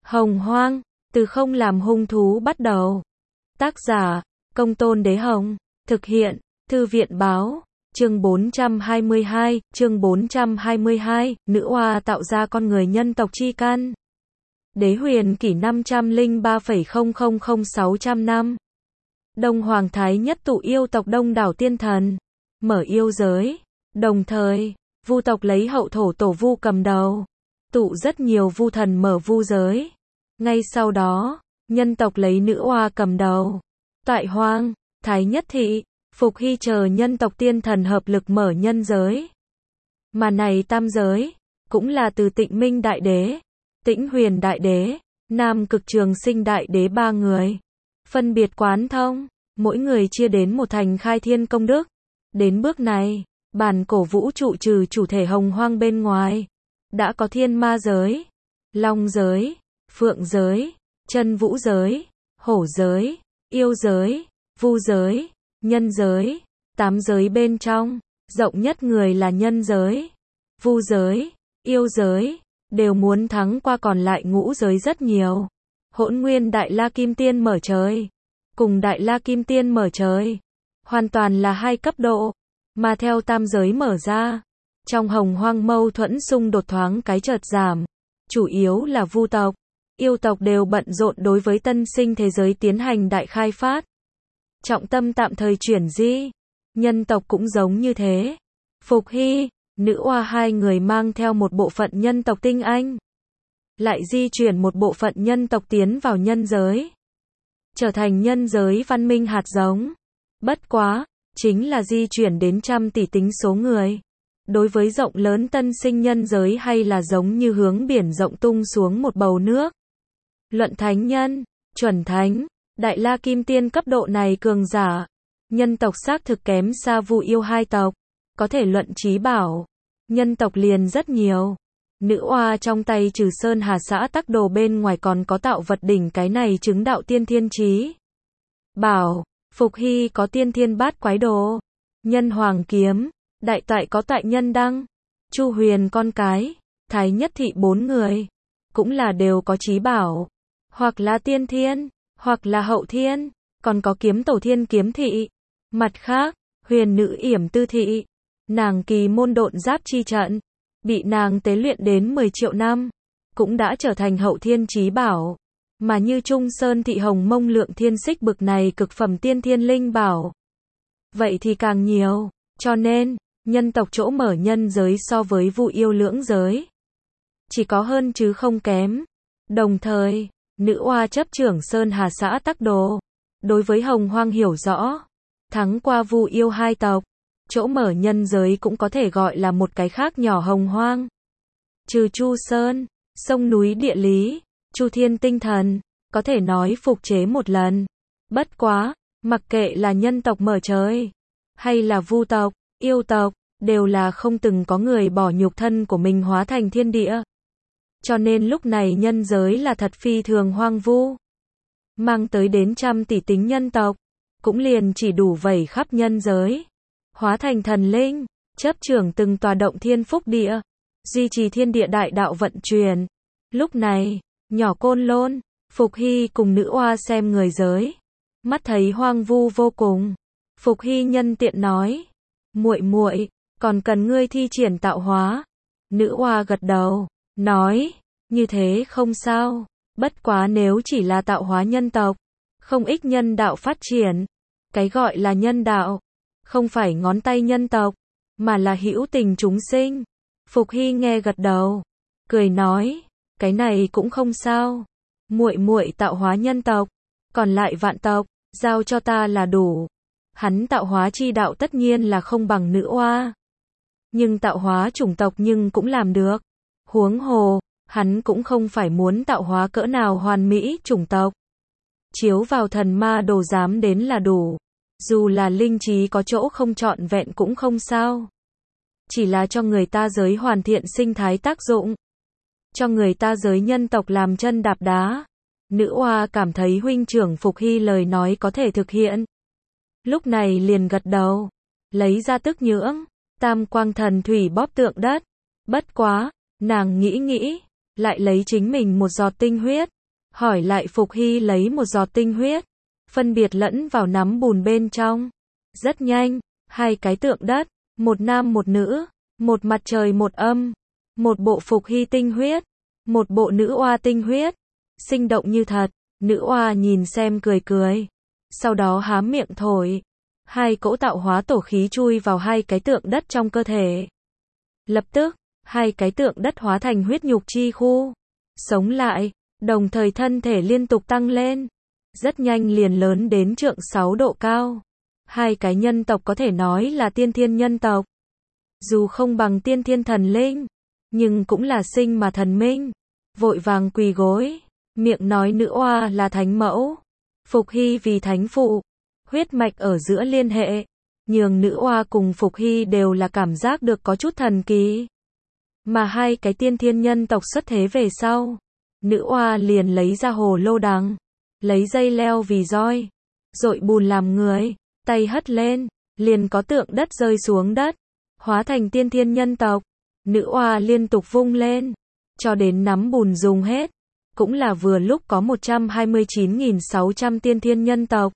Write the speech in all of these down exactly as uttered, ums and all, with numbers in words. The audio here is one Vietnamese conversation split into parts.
Hồng Hoang, từ không làm hung thú bắt đầu. Tác giả, Công Tôn Đế Hồng. Thực hiện, Thư viện Báo. Chương bốn trăm hai mươi hai, chương bốn trăm hai mươi hai, nữ oa tạo ra con người nhân tộc chi căn. Đế huyền kỷ năm trăm lẻ ba phẩy không không không sáu trăm năm. Đông Hoàng Thái Nhất tụ yêu tộc đông đảo tiên thần, mở yêu giới. Đồng thời, vu tộc lấy hậu thổ tổ vu cầm đầu, tụ rất nhiều vu thần mở vu giới. Ngay sau đó, nhân tộc lấy nữ oa cầm đầu, Toại Hoang, Thái Nhất Thị, Phục Hy chờ nhân tộc tiên thần hợp lực mở nhân giới. Mà này tam giới, cũng là từ Tịnh Minh Đại Đế, Tĩnh Huyền Đại Đế, Nam Cực Trường Sinh Đại Đế ba người, phân biệt quán thông, mỗi người chia đến một thành khai thiên công đức. Đến bước này, bản cổ vũ trụ trừ chủ thể hồng hoang bên ngoài, đã có thiên ma giới, long giới, phượng giới, chân vũ giới, hổ giới, yêu giới, vu giới, nhân giới. Tám giới bên trong, rộng nhất người là nhân giới, vu giới, yêu giới, đều muốn thắng qua còn lại ngũ giới rất nhiều. Hỗn Nguyên Đại La Kim Tiên mở trời, cùng Đại La Kim Tiên mở trời, hoàn toàn là hai cấp độ, mà theo tam giới mở ra, trong hồng hoang mâu thuẫn xung đột thoáng cái chợt giảm, chủ yếu là vu tộc, yêu tộc đều bận rộn đối với tân sinh thế giới tiến hành đại khai phát. Trọng tâm tạm thời chuyển di, nhân tộc cũng giống như thế. Phục Hy, nữ oa hai người mang theo một bộ phận nhân tộc tinh anh, lại di chuyển một bộ phận nhân tộc tiến vào nhân giới, trở thành nhân giới văn minh hạt giống. Bất quá, chính là di chuyển đến trăm tỷ tính số người. Đối với rộng lớn tân sinh nhân giới hay là giống như hướng biển rộng tung xuống một bầu nước. Luận thánh nhân, chuẩn thánh, Đại La Kim Tiên cấp độ này cường giả, nhân tộc xác thực kém xa vu yêu hai tộc. Có thể luận trí bảo, nhân tộc liền rất nhiều. Nữ oa trong tay trừ sơn hà xã tắc đồ bên ngoài còn có tạo vật đỉnh cái này chứng đạo tiên thiên trí bảo. Phục Hy có tiên thiên bát quái đồ, nhân hoàng kiếm, Đại Toại có Toại nhân đăng, Chu Huyền con cái, Thái Nhất Thị bốn người, cũng là đều có trí bảo, hoặc là tiên thiên, hoặc là hậu thiên, còn có kiếm tổ thiên kiếm thị. Mặt khác, huyền nữ yểm tư thị, nàng kỳ môn độn giáp chi trận, bị nàng tế luyện đến mười triệu năm, cũng đã trở thành hậu thiên trí bảo. Mà như Trung Sơn Thị Hồng Mông Lượng Thiên Xích bực này cực phẩm tiên thiên linh bảo, vậy thì càng nhiều, cho nên, nhân tộc chỗ mở nhân giới so với vu yêu lưỡng giới, chỉ có hơn chứ không kém. Đồng thời, nữ oa chấp trưởng Sơn Hà xã tắc đồ, đối với hồng hoang hiểu rõ, thắng qua vu yêu hai tộc, chỗ mở nhân giới cũng có thể gọi là một cái khác nhỏ hồng hoang. Trừ Chu Sơn, sông núi địa lý, Chu Thiên tinh thần, có thể nói phục chế một lần. Bất quá, mặc kệ là nhân tộc mở trời, hay là vu tộc, yêu tộc, đều là không từng có người bỏ nhục thân của mình hóa thành thiên địa. Cho nên lúc này nhân giới là thật phi thường hoang vu. Mang tới đến trăm tỷ tính nhân tộc, cũng liền chỉ đủ vẩy khắp nhân giới. Hóa thành thần linh, chấp trưởng từng tòa động thiên phúc địa, duy trì thiên địa đại đạo vận chuyển. Lúc này, nhỏ Côn Lôn, Phục Hy cùng nữ oa xem người giới, mắt thấy hoang vu vô cùng. Phục Hy nhân tiện nói, muội muội, còn cần ngươi thi triển tạo hóa. Nữ oa gật đầu, nói, như thế không sao, bất quá nếu chỉ là tạo hóa nhân tộc, không ích nhân đạo phát triển. Cái gọi là nhân đạo, không phải ngón tay nhân tộc, mà là hữu tình chúng sinh. Phục Hy nghe gật đầu, cười nói, cái này cũng không sao. Muội muội tạo hóa nhân tộc, còn lại vạn tộc, giao cho ta là đủ. Hắn tạo hóa chi đạo tất nhiên là không bằng nữ oa, nhưng tạo hóa chủng tộc nhưng cũng làm được. Huống hồ, hắn cũng không phải muốn tạo hóa cỡ nào hoàn mỹ chủng tộc. Chiếu vào thần ma đồ giám đến là đủ. Dù là linh trí có chỗ không trọn vẹn cũng không sao. Chỉ là cho người ta giới hoàn thiện sinh thái tác dụng. Cho người ta giới nhân tộc làm chân đạp đá. Nữ oa cảm thấy huynh trưởng Phục Hy lời nói có thể thực hiện. Lúc này liền gật đầu, lấy ra tức nhưỡng, tam quang thần thủy bóp tượng đất. Bất quá, nàng nghĩ nghĩ, lại lấy chính mình một giọt tinh huyết, hỏi lại Phục Hy lấy một giọt tinh huyết, phân biệt lẫn vào nắm bùn bên trong. Rất nhanh, hai cái tượng đất, một nam một nữ, một mặt trời một âm, một bộ Phục Hy tinh huyết, một bộ nữ oa tinh huyết, sinh động như thật. Nữ oa nhìn xem cười cười, sau đó há miệng thổi, hai cỗ tạo hóa tổ khí chui vào hai cái tượng đất trong cơ thể. Lập tức, hai cái tượng đất hóa thành huyết nhục chi khu, sống lại, đồng thời thân thể liên tục tăng lên, rất nhanh liền lớn đến trượng sáu độ cao. Hai cái nhân tộc có thể nói là tiên thiên nhân tộc. Dù không bằng tiên thiên thần linh, nhưng cũng là sinh mà thần minh. Vội vàng quỳ gối, miệng nói nữ oa là thánh mẫu, Phục Hy vì thánh phụ, huyết mạch ở giữa liên hệ, nhường nữ oa cùng Phục Hy đều là cảm giác được có chút thần kỳ. Mà hai cái tiên thiên nhân tộc xuất thế về sau, nữ oa liền lấy ra hồ lô đằng, lấy dây leo vì roi, dội bùn làm người, tay hất lên, liền có tượng đất rơi xuống đất, hóa thành tiên thiên nhân tộc. Nữ oa liên tục vung lên, cho đến nắm bùn dùng hết, cũng là vừa lúc có một trăm hai mươi chín nghìn sáu trăm tiên thiên nhân tộc.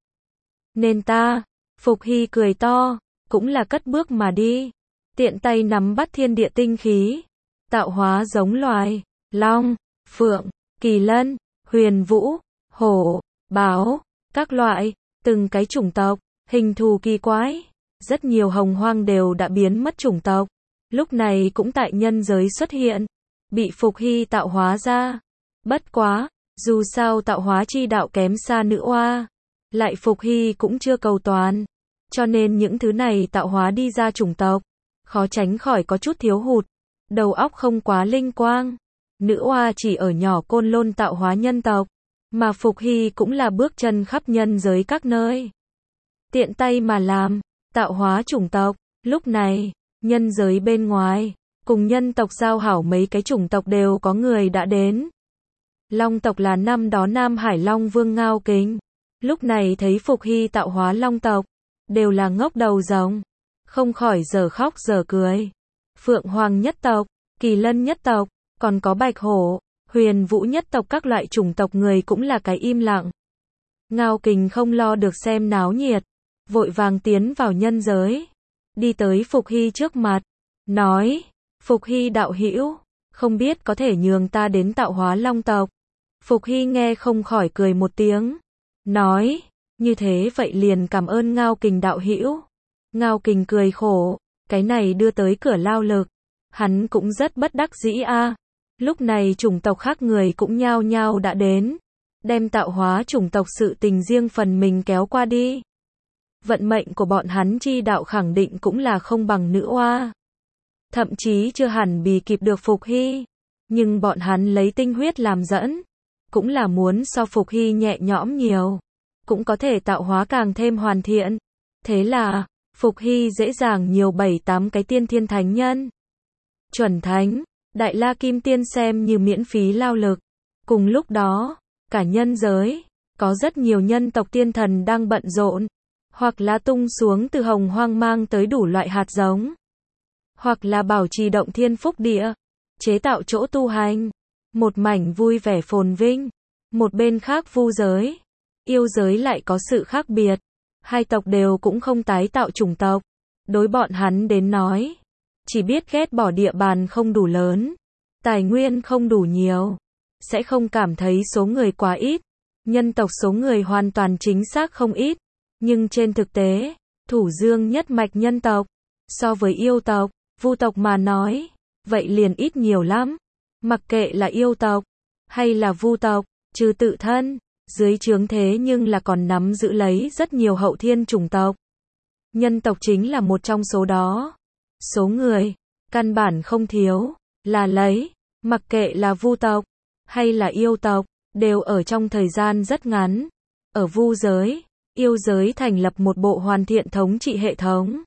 Nên ta, Phục Hy cười to, cũng là cất bước mà đi, tiện tay nắm bắt thiên địa tinh khí, tạo hóa giống loài, long, phượng, kỳ lân, huyền vũ, hổ, báo, các loại, từng cái chủng tộc, hình thù kỳ quái, rất nhiều hồng hoang đều đã biến mất chủng tộc, lúc này cũng tại nhân giới xuất hiện, bị Phục Hy tạo hóa ra. Bất quá, dù sao tạo hóa chi đạo kém xa nữ oa, lại Phục Hy cũng chưa cầu toàn, cho nên những thứ này tạo hóa đi ra chủng tộc, khó tránh khỏi có chút thiếu hụt, đầu óc không quá linh quang. Nữ oa chỉ ở nhỏ côn lôn tạo hóa nhân tộc, mà Phục Hy cũng là bước chân khắp nhân giới các nơi, tiện tay mà làm, tạo hóa chủng tộc. Lúc này, nhân giới bên ngoài, cùng nhân tộc giao hảo mấy cái chủng tộc đều có người đã đến. Long tộc là năm đó Nam Hải Long Vương Ngao Kính, lúc này thấy Phục Hy tạo hóa long tộc, đều là ngốc đầu rồng, không khỏi giờ khóc giờ cười. Phượng Hoàng nhất tộc, Kỳ Lân nhất tộc, còn có Bạch Hổ, Huyền Vũ nhất tộc các loại chủng tộc người cũng là cái im lặng. Ngao Kính không lo được xem náo nhiệt, vội vàng tiến vào nhân giới, đi tới Phục Hy trước mặt, nói, Phục Hy đạo hữu, không biết có thể nhường ta đến tạo hóa long tộc. Phục Hy nghe không khỏi cười một tiếng, nói, như thế vậy liền cảm ơn Ngao Kình đạo hữu. Ngao Kình cười khổ, cái này đưa tới cửa lao lực, hắn cũng rất bất đắc dĩ a. Lúc này chủng tộc khác người cũng nhao nhao đã đến, đem tạo hóa chủng tộc sự tình riêng phần mình kéo qua đi. Vận mệnh của bọn hắn chi đạo khẳng định cũng là không bằng nữ oa, thậm chí chưa hẳn bì kịp được Phục Hy, nhưng bọn hắn lấy tinh huyết làm dẫn, cũng là muốn so Phục Hy nhẹ nhõm nhiều, cũng có thể tạo hóa càng thêm hoàn thiện. Thế là, Phục Hy dễ dàng nhiều bảy tám cái tiên thiên thánh nhân. Chuẩn thánh, Đại La Kim Tiên xem như miễn phí lao lực. Cùng lúc đó, cả nhân giới, có rất nhiều nhân tộc tiên thần đang bận rộn, hoặc là tung xuống từ hồng hoang mang tới đủ loại hạt giống, hoặc là bảo trì động thiên phúc địa, chế tạo chỗ tu hành, một mảnh vui vẻ phồn vinh. Một bên khác vu giới, yêu giới lại có sự khác biệt, hai tộc đều cũng không tái tạo chủng tộc, đối bọn hắn đến nói, chỉ biết ghét bỏ địa bàn không đủ lớn, tài nguyên không đủ nhiều, sẽ không cảm thấy số người quá ít, nhân tộc số người hoàn toàn chính xác không ít, nhưng trên thực tế, thủ dương nhất mạch nhân tộc, so với yêu tộc, vu tộc mà nói, vậy liền ít nhiều lắm. Mặc kệ là yêu tộc, hay là vu tộc, trừ tự thân, dưới trướng thế nhưng là còn nắm giữ lấy rất nhiều hậu thiên chủng tộc. Nhân tộc chính là một trong số đó. Số người, căn bản không thiếu, là lấy, mặc kệ là vu tộc, hay là yêu tộc, đều ở trong thời gian rất ngắn. Ở vu giới, yêu giới thành lập một bộ hoàn thiện thống trị hệ thống.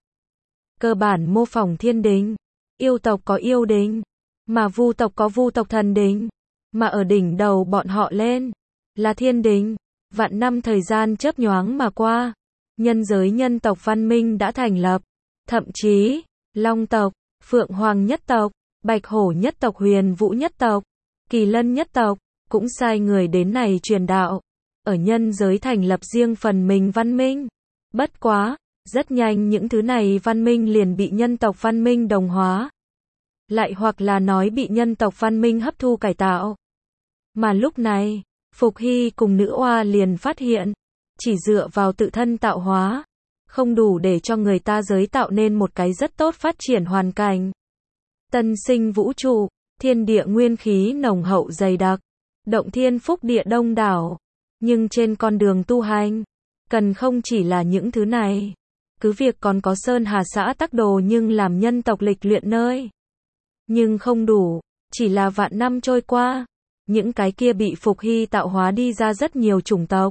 Cơ bản mô phỏng thiên đình, yêu tộc có yêu đình, mà vu tộc có vu tộc thần đình, mà ở đỉnh đầu bọn họ lên, là thiên đình. Vạn năm thời gian chớp nhoáng mà qua, nhân giới nhân tộc văn minh đã thành lập, thậm chí, Long tộc, Phượng Hoàng nhất tộc, Bạch Hổ nhất tộc, Huyền Vũ nhất tộc, Kỳ Lân nhất tộc, cũng sai người đến này truyền đạo, ở nhân giới thành lập riêng phần mình văn minh. Bất quá, rất nhanh những thứ này văn minh liền bị nhân tộc văn minh đồng hóa. Lại hoặc là nói bị nhân tộc văn minh hấp thu cải tạo. Mà lúc này, Phục Hy cùng nữ oa liền phát hiện, chỉ dựa vào tự thân tạo hóa, không đủ để cho người ta giới tạo nên một cái rất tốt phát triển hoàn cảnh. Tân sinh vũ trụ, thiên địa nguyên khí nồng hậu dày đặc, động thiên phúc địa đông đảo, nhưng trên con đường tu hành, cần không chỉ là những thứ này, cứ việc còn có sơn hà xã tắc đồ nhưng làm nhân tộc lịch luyện nơi. Nhưng không đủ, chỉ là vạn năm trôi qua, những cái kia bị Phục Hy tạo hóa đi ra rất nhiều chủng tộc,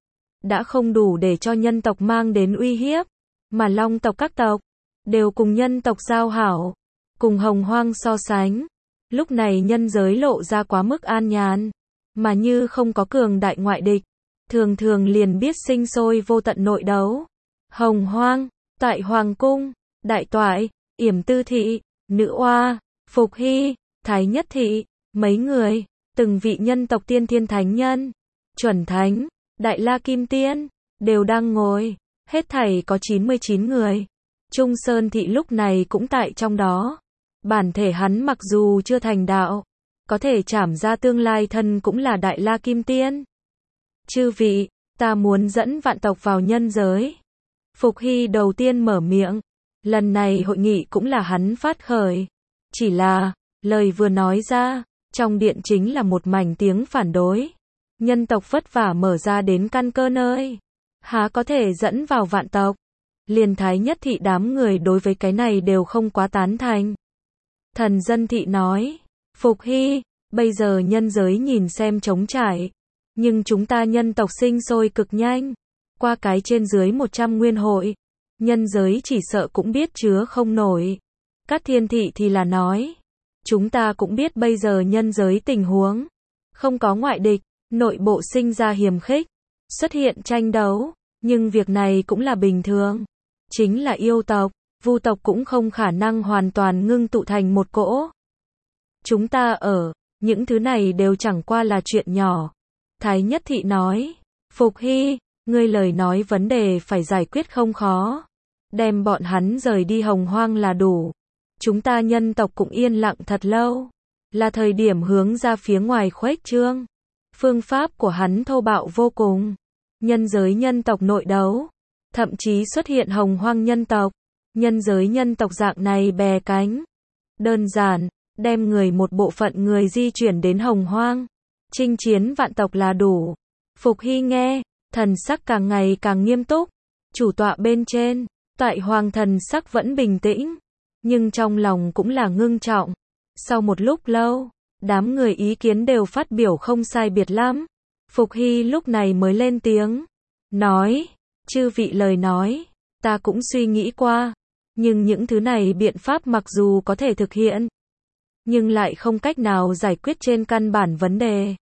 đã không đủ để cho nhân tộc mang đến uy hiếp, mà long tộc các tộc, đều cùng nhân tộc giao hảo, cùng hồng hoang so sánh. Lúc này nhân giới lộ ra quá mức an nhàn, mà như không có cường đại ngoại địch, thường thường liền biết sinh sôi vô tận nội đấu. Hồng hoang, tại Hoàng cung, Đại Toại, Yểm Tư Thị, Nữ Oa, Phục Hy, Thái Nhất Thị, mấy người, từng vị nhân tộc tiên thiên thánh nhân, chuẩn thánh, Đại La Kim Tiên, đều đang ngồi, hết thảy có chín mươi chín người. Trung Sơn Thị lúc này cũng tại trong đó. Bản thể hắn mặc dù chưa thành đạo, có thể trảm ra tương lai thân cũng là Đại La Kim Tiên. Chư vị, ta muốn dẫn vạn tộc vào nhân giới. Phục Hy đầu tiên mở miệng, lần này hội nghị cũng là hắn phát khởi. Chỉ là, lời vừa nói ra, trong điện chính là một mảnh tiếng phản đối. Nhân tộc vất vả mở ra đến căn cơ nơi, há có thể dẫn vào vạn tộc. Liền Thái Nhất Thị đám người đối với cái này đều không quá tán thành. Thần Dân Thị nói, Phục Hy, bây giờ nhân giới nhìn xem trống trải, nhưng chúng ta nhân tộc sinh sôi cực nhanh, qua cái trên dưới một trăm nguyên hội, nhân giới chỉ sợ cũng biết chứa không nổi. Các Thiên Thị thì là nói, chúng ta cũng biết bây giờ nhân giới tình huống, không có ngoại địch, nội bộ sinh ra hiềm khích, xuất hiện tranh đấu, nhưng việc này cũng là bình thường. Chính là yêu tộc, vu tộc cũng không khả năng hoàn toàn ngưng tụ thành một cỗ. Chúng ta ở, những thứ này đều chẳng qua là chuyện nhỏ. Thái Nhất Thị nói, Phục Hy, ngươi lời nói vấn đề phải giải quyết không khó. Đem bọn hắn rời đi hồng hoang là đủ. Chúng ta nhân tộc cũng yên lặng thật lâu. Là thời điểm hướng ra phía ngoài khuếch trương. Phương pháp của hắn thô bạo vô cùng. Nhân giới nhân tộc nội đấu. Thậm chí xuất hiện hồng hoang nhân tộc. Nhân giới nhân tộc dạng này bè cánh. Đơn giản, đem người một bộ phận người di chuyển đến hồng hoang. Chinh chiến vạn tộc là đủ. Phục Hy nghe, thần sắc càng ngày càng nghiêm túc. Chủ tọa bên trên, tại hoàng thần sắc vẫn bình tĩnh. Nhưng trong lòng cũng là ngưng trọng. Sau một lúc lâu, đám người ý kiến đều phát biểu không sai biệt lắm. Phục Hy lúc này mới lên tiếng. Nói, chư vị lời nói, ta cũng suy nghĩ qua. Nhưng những thứ này biện pháp mặc dù có thể thực hiện, nhưng lại không cách nào giải quyết trên căn bản vấn đề.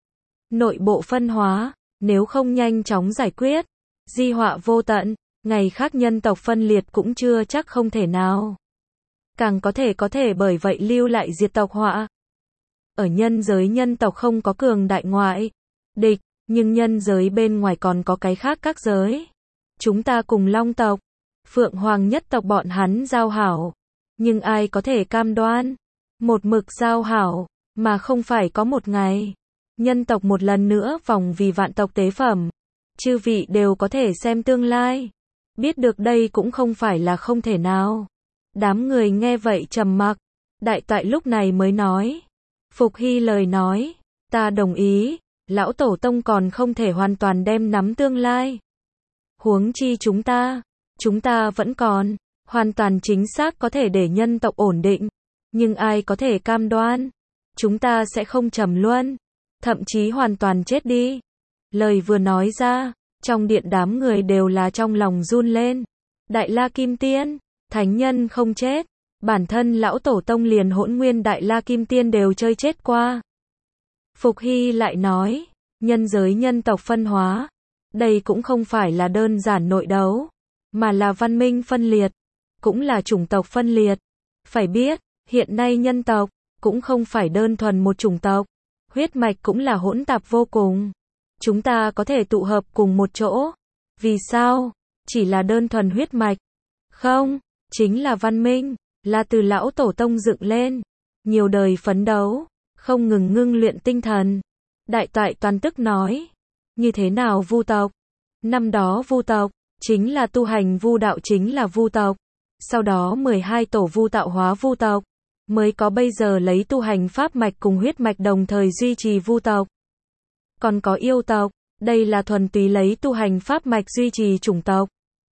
Nội bộ phân hóa, nếu không nhanh chóng giải quyết, di họa vô tận, ngày khác nhân tộc phân liệt cũng chưa chắc không thể nào. Càng có thể có thể bởi vậy lưu lại diệt tộc họa. Ở nhân giới nhân tộc không có cường đại ngoại địch, nhưng nhân giới bên ngoài còn có cái khác các giới. Chúng ta cùng Long tộc, Phượng Hoàng nhất tộc bọn hắn giao hảo. Nhưng ai có thể cam đoan, một mực giao hảo, mà không phải có một ngày, nhân tộc một lần nữa vòng vì vạn tộc tế phẩm. Chư vị đều có thể xem tương lai. Biết được đây cũng không phải là không thể nào. Đám người nghe vậy trầm mặc. Đại Toại lúc này mới nói. Phục Hy lời nói, ta đồng ý, lão tổ tông còn không thể hoàn toàn đem nắm tương lai. Huống chi chúng ta, chúng ta vẫn còn, hoàn toàn chính xác có thể để nhân tộc ổn định. Nhưng ai có thể cam đoan, chúng ta sẽ không trầm luân, thậm chí hoàn toàn chết đi. Lời vừa nói ra, trong điện đám người đều là trong lòng run lên. Đại La Kim Tiên, thánh nhân không chết, bản thân lão tổ tông liền hỗn nguyên Đại La Kim Tiên đều chơi chết qua. Phục Hy lại nói, nhân giới nhân tộc phân hóa, đây cũng không phải là đơn giản nội đấu, mà là văn minh phân liệt, cũng là chủng tộc phân liệt. Phải biết, hiện nay nhân tộc, cũng không phải đơn thuần một chủng tộc. Huyết mạch cũng là hỗn tạp vô cùng. Chúng ta có thể tụ hợp cùng một chỗ. Vì sao? Chỉ là đơn thuần huyết mạch. Không, chính là văn minh, là từ lão tổ tông dựng lên. Nhiều đời phấn đấu, không ngừng ngưng luyện tinh thần. Đại toại toàn tức nói. Như thế nào Vu tộc? Năm đó Vu tộc, chính là tu hành Vu đạo chính là Vu tộc. Sau đó mười hai tổ Vu tạo hóa Vu tộc. Mới có bây giờ lấy tu hành pháp mạch cùng huyết mạch đồng thời duy trì Vu tộc. Còn có yêu tộc, đây là thuần túy lấy tu hành pháp mạch duy trì chủng tộc.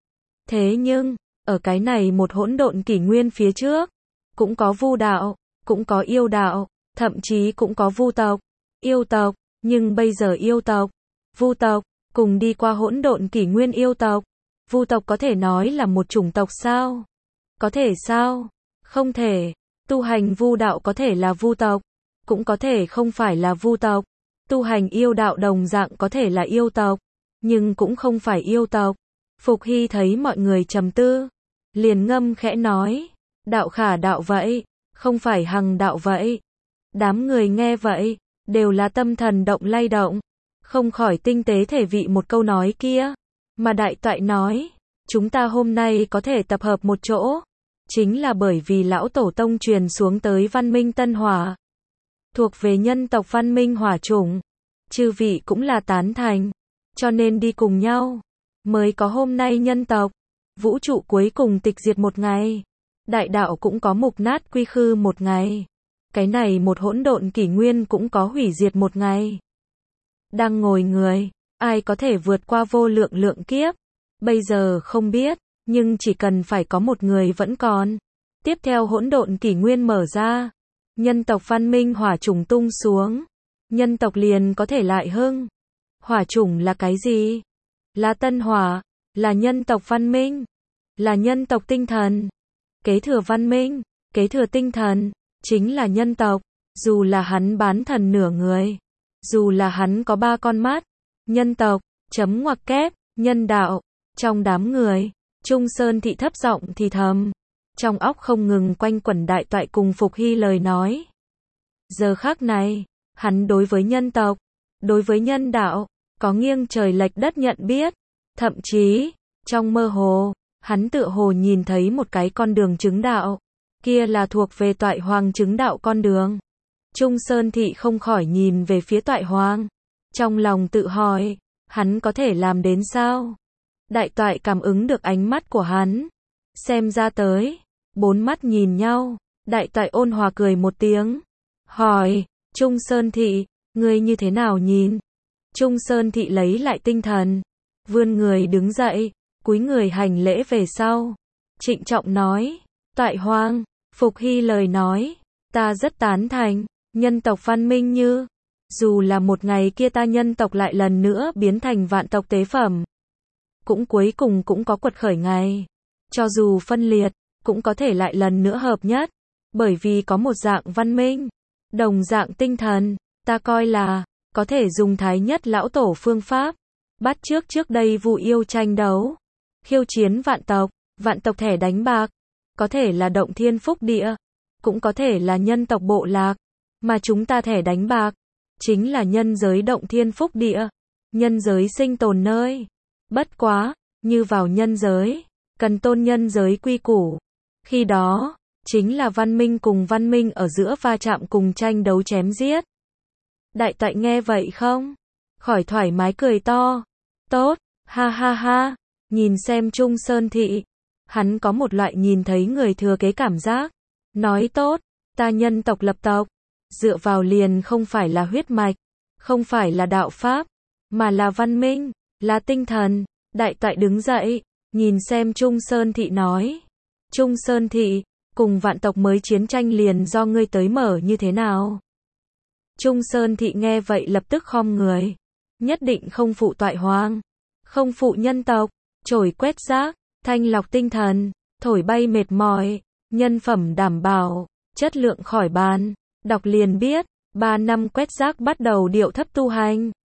Thế nhưng, ở cái này một hỗn độn kỷ nguyên phía trước, cũng có Vu đạo, cũng có yêu đạo, thậm chí cũng có Vu tộc, yêu tộc, nhưng bây giờ yêu tộc, Vu tộc, cùng đi qua hỗn độn kỷ nguyên yêu tộc. Vu tộc có thể nói là một chủng tộc sao? Có thể sao? Không thể. Tu hành Vu đạo có thể là Vu tộc, cũng có thể không phải là Vu tộc. Tu hành yêu đạo đồng dạng có thể là yêu tộc, nhưng cũng không phải yêu tộc. Phục Hy thấy mọi người trầm tư, liền ngâm khẽ nói, đạo khả đạo vậy, không phải hằng đạo vậy. Đám người nghe vậy, đều là tâm thần động lay động, không khỏi tinh tế thể vị một câu nói kia. Mà đại toại nói, chúng ta hôm nay có thể tập hợp một chỗ, chính là bởi vì lão tổ tông truyền xuống tới văn minh Tân Hỏa, thuộc về nhân tộc văn minh hỏa chủng. Chư vị cũng là tán thành, cho nên đi cùng nhau, mới có hôm nay nhân tộc. Vũ trụ cuối cùng tịch diệt một ngày, đại đạo cũng có mục nát quy khư một ngày. Cái này một hỗn độn kỷ nguyên cũng có hủy diệt một ngày. Đang ngồi người, ai có thể vượt qua vô lượng lượng kiếp? Bây giờ không biết, nhưng chỉ cần phải có một người vẫn còn. Tiếp theo hỗn độn kỷ nguyên mở ra, nhân tộc văn minh hỏa chủng tung xuống, nhân tộc liền có thể lại hưng. Hỏa chủng là cái gì? Là tân hỏa, là nhân tộc văn minh, là nhân tộc tinh thần. Kế thừa văn minh, kế thừa tinh thần, chính là nhân tộc. Dù là hắn bán thần nửa người, dù là hắn có ba con mắt, nhân tộc, chấm ngoặc kép, nhân đạo. Trong đám người, Trung Sơn Thị thấp giọng thì thầm, trong óc không ngừng quanh quẩn đại toại cùng Phục Hy lời nói. Giờ khắc này, hắn đối với nhân tộc, đối với nhân đạo, có nghiêng trời lệch đất nhận biết. Thậm chí, trong mơ hồ, hắn tựa hồ nhìn thấy một cái con đường chứng đạo. Kia là thuộc về toại hoàng chứng đạo con đường. Trung Sơn Thị không khỏi nhìn về phía toại hoàng. Trong lòng tự hỏi, hắn có thể làm đến sao? Đại toại cảm ứng được ánh mắt của hắn. Xem ra tới, bốn mắt nhìn nhau. Đại toại ôn hòa cười một tiếng. Hỏi, Trung Sơn Thị, ngươi như thế nào nhìn? Trung Sơn Thị lấy lại tinh thần. Vươn người đứng dậy, cúi người hành lễ về sau. Trịnh trọng nói, toại hoàng, Phục Hy lời nói, ta rất tán thành, nhân tộc văn minh như, dù là một ngày kia ta nhân tộc lại lần nữa biến thành vạn tộc tế phẩm, cũng cuối cùng cũng có quật khởi ngày. Cho dù phân liệt, cũng có thể lại lần nữa hợp nhất, bởi vì có một dạng văn minh, đồng dạng tinh thần, ta coi là, có thể dùng thái nhất lão tổ phương pháp, bắt chước trước đây Vu yêu tranh đấu, khiêu chiến vạn tộc, vạn tộc thẻ đánh bạc, có thể là động thiên phúc địa, cũng có thể là nhân tộc bộ lạc, mà chúng ta thẻ đánh bạc, chính là nhân giới động thiên phúc địa, nhân giới sinh tồn nơi. Bất quá, như vào nhân giới, cần tôn nhân giới quy củ. Khi đó, chính là văn minh cùng văn minh ở giữa va chạm cùng tranh đấu chém giết. Đại toại nghe vậy không? Khỏi thoải mái cười to. Tốt, ha ha ha, nhìn xem Trung Sơn Thị. Hắn có một loại nhìn thấy người thừa kế cảm giác. Nói tốt, ta nhân tộc lập tộc, dựa vào liền không phải là huyết mạch, không phải là đạo pháp, mà là văn minh, là tinh thần. Đại toại đứng dậy, nhìn xem Trung Sơn Thị nói. Trung Sơn Thị, cùng vạn tộc mới chiến tranh liền do ngươi tới mở như thế nào? Trung Sơn Thị nghe vậy lập tức khom người. Nhất định không phụ toại hoàng, không phụ nhân tộc, trổi quét rác, thanh lọc tinh thần, thổi bay mệt mỏi, nhân phẩm đảm bảo, chất lượng khỏi bàn. Đọc liền biết, ba năm quét rác bắt đầu điệu thấp tu hành.